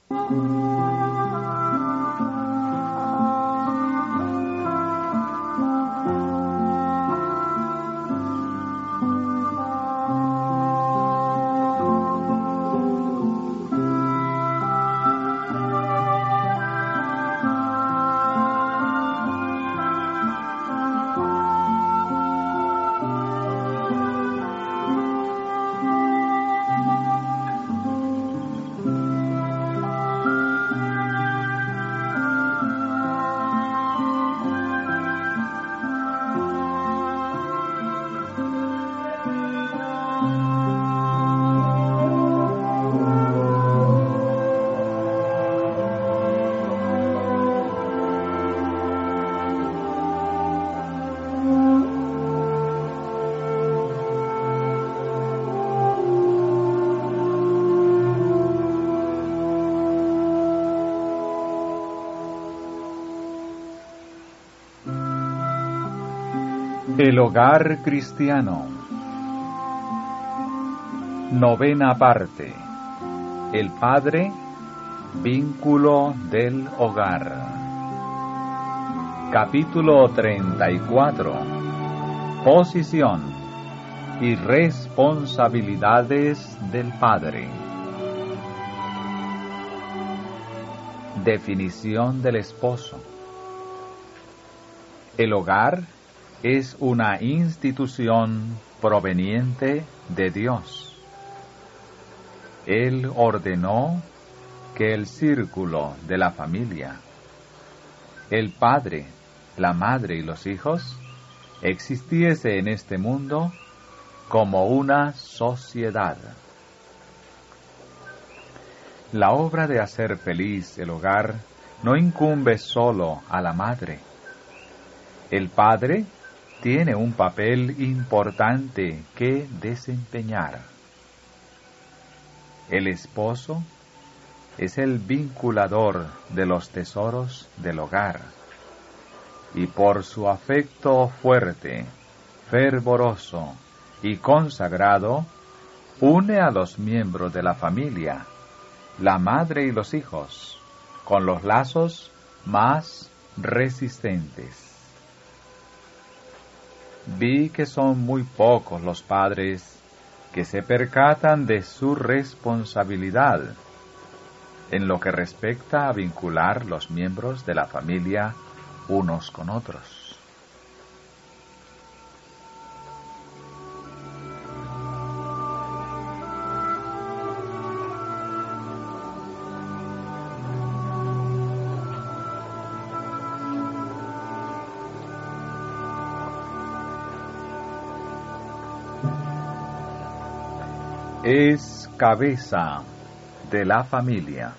El hogar cristiano. Novena parte. El padre, vínculo del hogar. Capítulo 34. Posición y responsabilidades del padre. Definición del esposo. El hogar es una institución proveniente de Dios. Él ordenó que el círculo de la familia, el padre, la madre y los hijos, existiese en este mundo como una sociedad. La obra de hacer feliz el hogar no incumbe solo a la madre. El padre tiene un papel importante que desempeñar. El esposo es el vinculador de los tesoros del hogar, y por su afecto fuerte, fervoroso y consagrado, une a los miembros de la familia, la madre y los hijos, con los lazos más resistentes. Vi que son muy pocos los padres que se percatan de su responsabilidad en lo que respecta a vincular los miembros de la familia unos con otros. Es cabeza de la familia.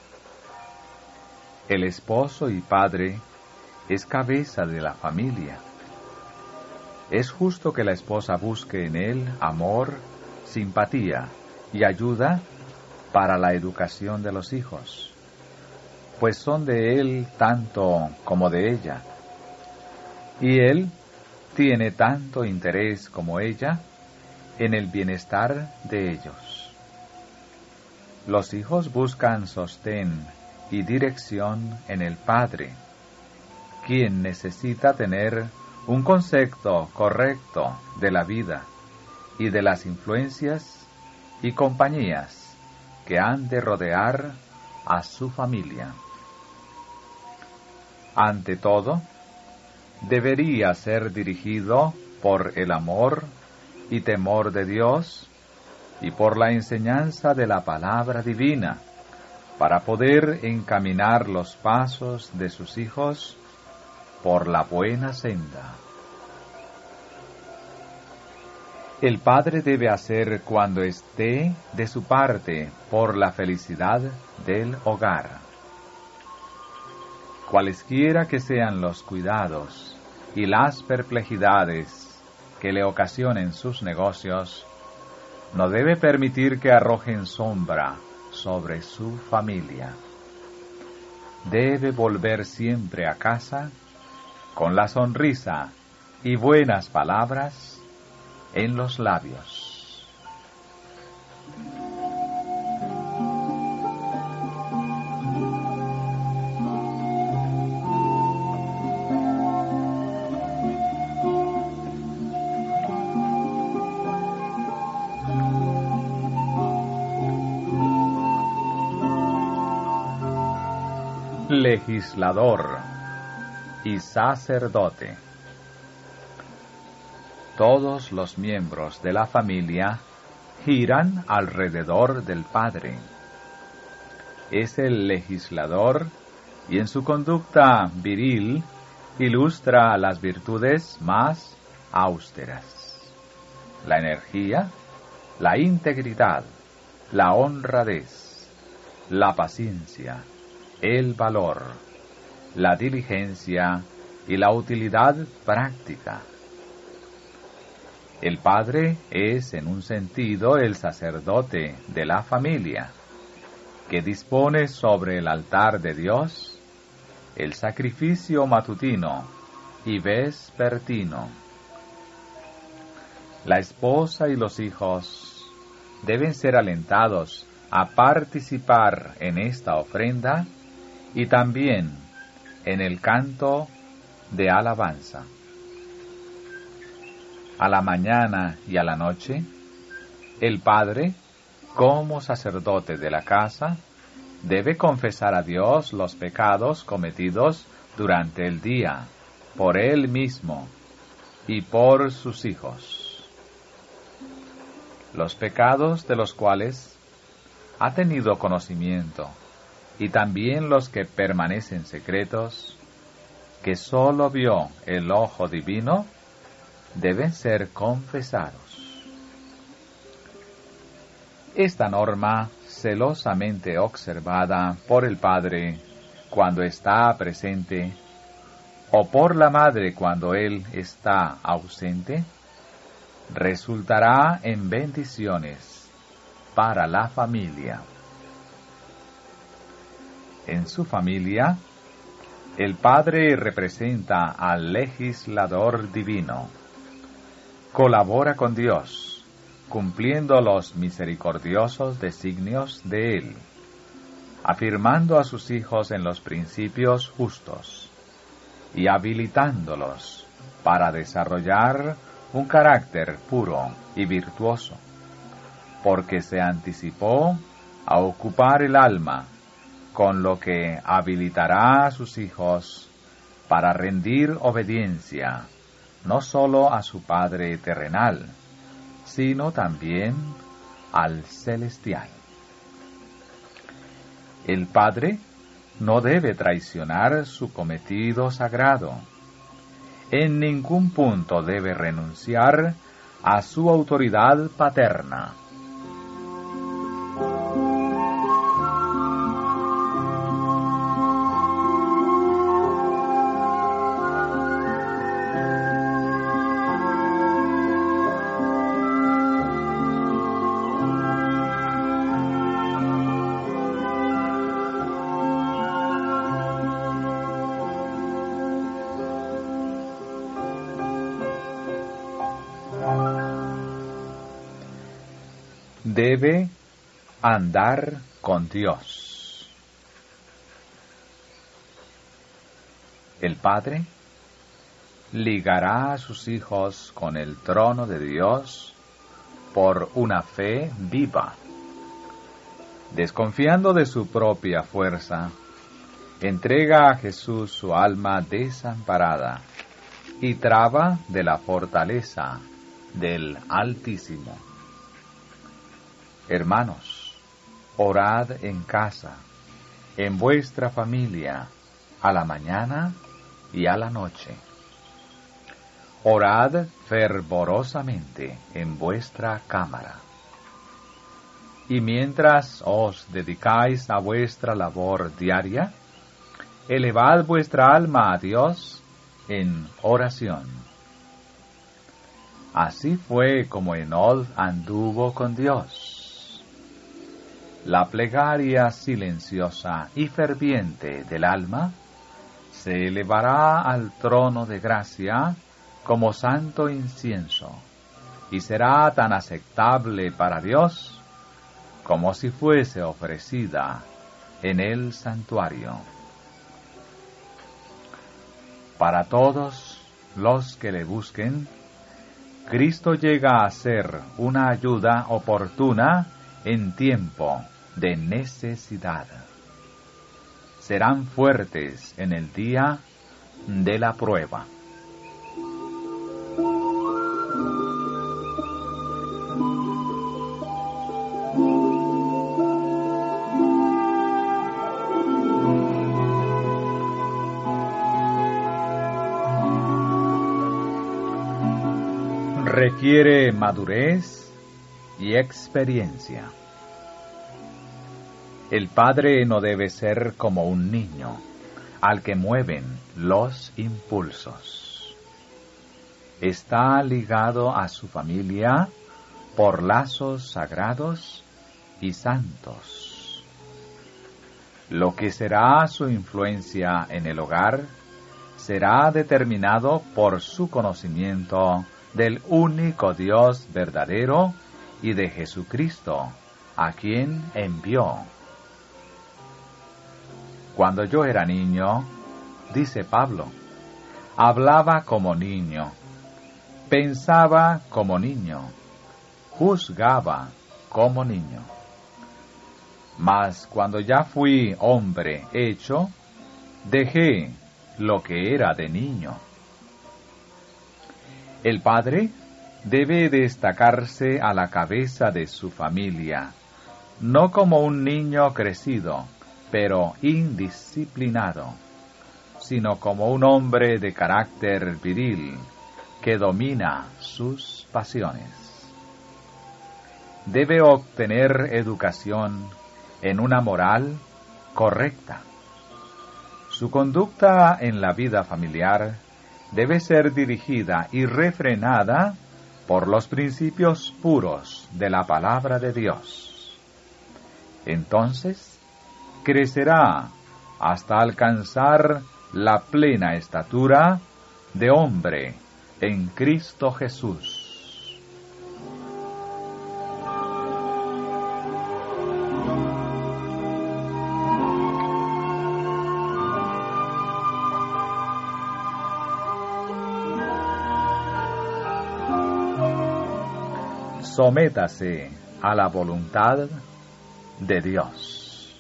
El esposo y padre es cabeza de la familia. Es justo que la esposa busque en él amor, simpatía y ayuda para la educación de los hijos, pues son de él tanto como de ella, y él tiene tanto interés como ella en el bienestar de ellos. Los hijos buscan sostén y dirección en el padre, quien necesita tener un concepto correcto de la vida y de las influencias y compañías que han de rodear a su familia. Ante todo, debería ser dirigido por el amor y temor de Dios y por la enseñanza de la palabra divina, para poder encaminar los pasos de sus hijos por la buena senda. El padre debe hacer cuando esté de su parte por la felicidad del hogar. Cualesquiera que sean los cuidados y las perplejidades que le ocasionen sus negocios, no debe permitir que arrojen sombra sobre su familia. Debe volver siempre a casa con la sonrisa y buenas palabras en los labios. legislador y sacerdote. Todos los miembros de la familia giran alrededor del Padre. Es el legislador y en su conducta viril ilustra las virtudes más austeras: la energía, la integridad, la honradez, la paciencia, el valor, la diligencia y la utilidad práctica. El padre es, en un sentido, el sacerdote de la familia, que dispone sobre el altar de Dios el sacrificio matutino y vespertino. La esposa y los hijos deben ser alentados a participar en esta ofrenda y también en el canto de alabanza. A la mañana y a la noche, el padre, como sacerdote de la casa, debe confesar a Dios los pecados cometidos durante el día, por él mismo y por sus hijos. Los pecados de los cuales ha tenido conocimiento, y también los que permanecen secretos, que sólo vio el ojo divino, deben ser confesados. Esta norma, celosamente observada por el padre cuando está presente, o por la madre cuando él está ausente, resultará en bendiciones para la familia. En su familia, el padre representa al legislador divino. Colabora con Dios, cumpliendo los misericordiosos designios de Él, afirmando a sus hijos en los principios justos y habilitándolos para desarrollar un carácter puro y virtuoso, porque se anticipó a ocupar el alma, con lo que habilitará a sus hijos para rendir obediencia no sólo a su Padre terrenal, sino también al celestial. El Padre no debe traicionar su cometido sagrado. En ningún punto debe renunciar a su autoridad paterna. Debe andar con Dios. El Padre ligará a sus hijos con el trono de Dios por una fe viva. Desconfiando de su propia fuerza, entrega a Jesús su alma desamparada y traba de la fortaleza del Altísimo. Hermanos, orad en casa, en vuestra familia, a la mañana y a la noche. Orad fervorosamente en vuestra cámara. Y mientras os dedicáis a vuestra labor diaria, elevad vuestra alma a Dios en oración. Así fue como Enoch anduvo con Dios. La plegaria silenciosa y ferviente del alma se elevará al trono de gracia como santo incienso y será tan aceptable para Dios como si fuese ofrecida en el santuario. Para todos los que le busquen, Cristo llega a ser una ayuda oportuna en tiempo de necesidad. serán fuertes en el día de la prueba. Requiere madurez y experiencia. El padre no debe ser como un niño, al que mueven los impulsos. Está ligado a su familia por lazos sagrados y santos. Lo que será su influencia en el hogar será determinado por su conocimiento del único Dios verdadero y de Jesucristo, a quien envió. Cuando yo era niño, dice Pablo, hablaba como niño, pensaba como niño, juzgaba como niño. Mas cuando ya fui hombre hecho, dejé lo que era de niño. El padre debe destacarse a la cabeza de su familia, no como un niño crecido, pero indisciplinado, sino como un hombre de carácter viril que domina sus pasiones. Debe obtener educación en una moral correcta. Su conducta en la vida familiar debe ser dirigida y refrenada por los principios puros de la palabra de Dios. Entonces, crecerá hasta alcanzar la plena estatura de hombre en Cristo Jesús. Sométase a la voluntad de Dios.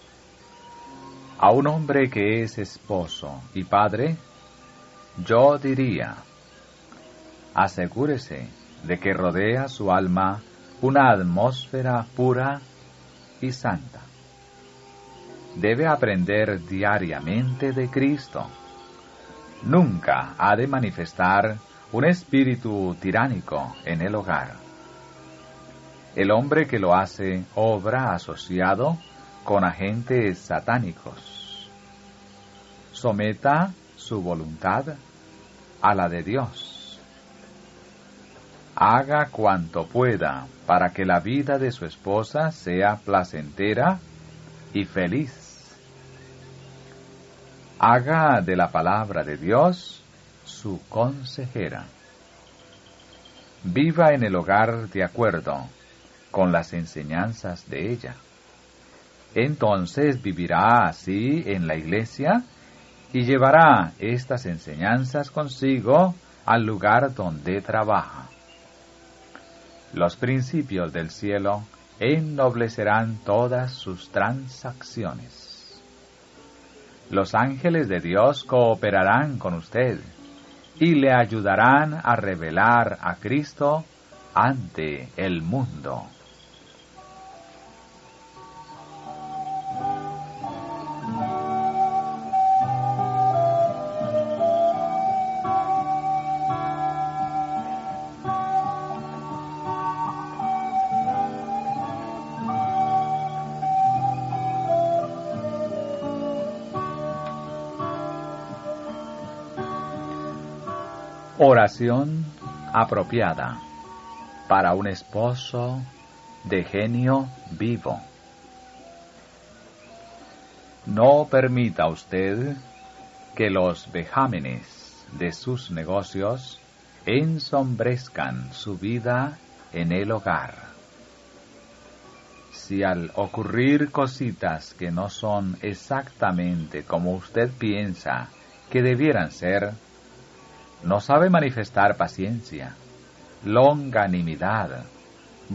A un hombre que es esposo y padre, yo diría, asegúrese de que rodea su alma una atmósfera pura y santa. Debe aprender diariamente de Cristo. Nunca ha de manifestar un espíritu tiránico en el hogar. El hombre que lo hace obra asociado con agentes satánicos. Someta su voluntad a la de Dios. Haga cuanto pueda para que la vida de su esposa sea placentera y feliz. Haga de la palabra de Dios su consejera. Viva en el hogar de acuerdo con las enseñanzas de ella. Entonces vivirá así en la iglesia y llevará estas enseñanzas consigo al lugar donde trabaja. Los principios del cielo ennoblecerán todas sus transacciones. Los ángeles de Dios cooperarán con usted y le ayudarán a revelar a Cristo ante el mundo. Oración apropiada para un esposo de genio vivo. No permita usted que los vejámenes de sus negocios ensombrezcan su vida en el hogar. Si al ocurrir cositas que no son exactamente como usted piensa que debieran ser, no sabe manifestar paciencia, longanimidad,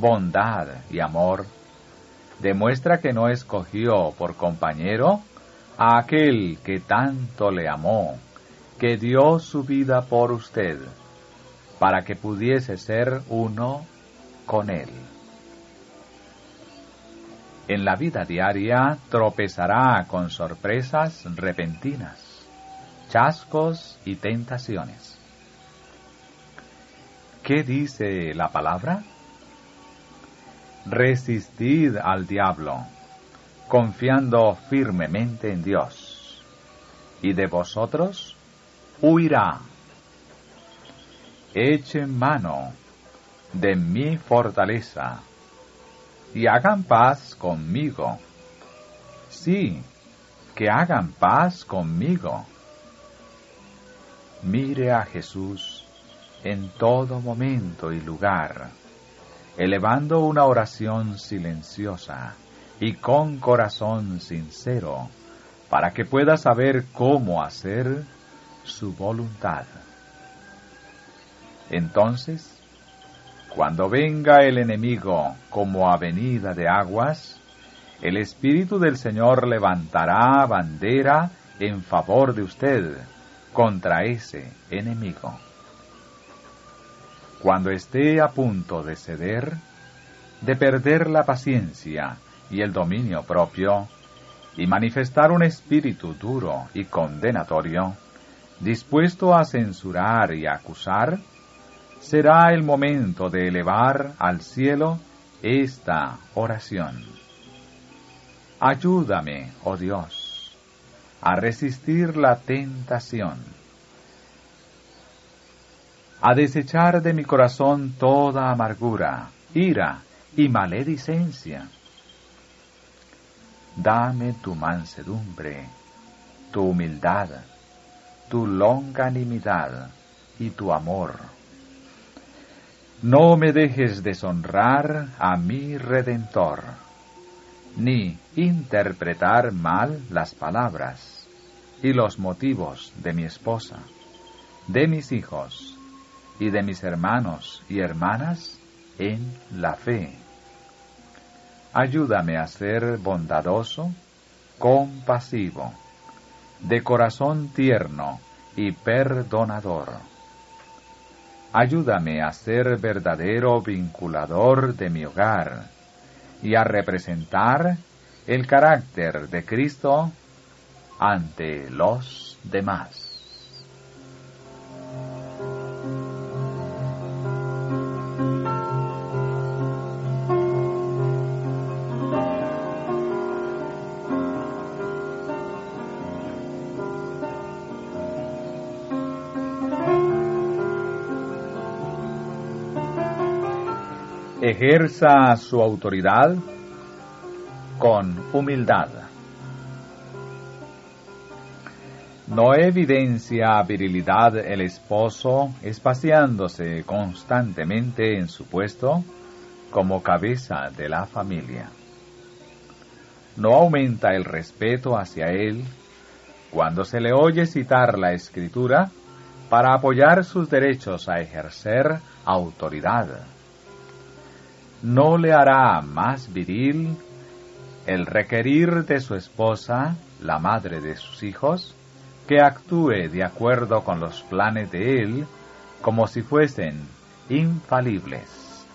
bondad y amor, demuestra que no escogió por compañero a aquel que tanto le amó, que dio su vida por usted, para que pudiese ser uno con él. En la vida diaria tropezará con sorpresas repentinas, chascos y tentaciones. ¿Qué dice la palabra? Resistid al diablo, confiando firmemente en Dios, y de vosotros huirá. Echen mano de mi fortaleza, y hagan paz conmigo. Sí, que hagan paz conmigo. Mire a Jesús en todo momento y lugar, elevando una oración silenciosa y con corazón sincero, para que pueda saber cómo hacer su voluntad. Entonces, cuando venga el enemigo como avenida de aguas, el Espíritu del Señor levantará bandera en favor de usted contra ese enemigo. Cuando esté a punto de ceder, de perder la paciencia y el dominio propio, y manifestar un espíritu duro y condenatorio, dispuesto a censurar y acusar, será el momento de elevar al cielo esta oración. Ayúdame, oh Dios, a resistir la tentación, a desechar de mi corazón toda amargura, ira y maledicencia. Dame tu mansedumbre, tu humildad, tu longanimidad y tu amor. No me dejes deshonrar a mi Redentor, ni interpretar mal las palabras y los motivos de mi esposa, de mis hijos y de mis hermanos y hermanas en la fe. Ayúdame a ser bondadoso, compasivo, de corazón tierno y perdonador. Ayúdame a ser verdadero vinculador de mi hogar y a representar el carácter de Cristo ante los demás. Ejerza su autoridad con humildad. No evidencia virilidad el esposo espaciándose constantemente en su puesto como cabeza de la familia. No aumenta el respeto hacia él cuando se le oye citar la Escritura para apoyar sus derechos a ejercer autoridad. No le hará más viril el requerir de su esposa, la madre de sus hijos, que actúe de acuerdo con los planes de él, como si fuesen infalibles.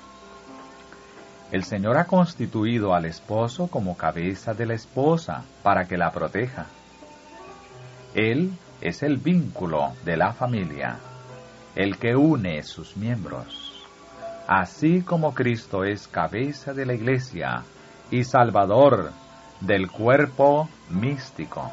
El Señor ha constituido al esposo como cabeza de la esposa para que la proteja. Él es el vínculo de la familia, el que une sus miembros. Así como Cristo es cabeza de la Iglesia y Salvador del cuerpo místico.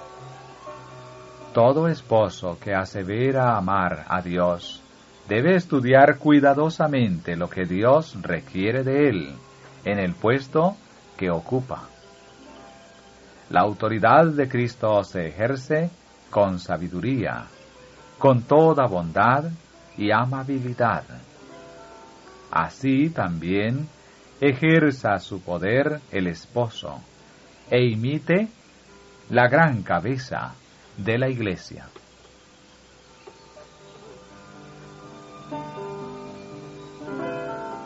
Todo esposo que asevera amar a Dios debe estudiar cuidadosamente lo que Dios requiere de él en el puesto que ocupa. La autoridad de Cristo se ejerce con sabiduría, con toda bondad y amabilidad. Así también ejerza su poder el esposo e imite la gran cabeza de la Iglesia.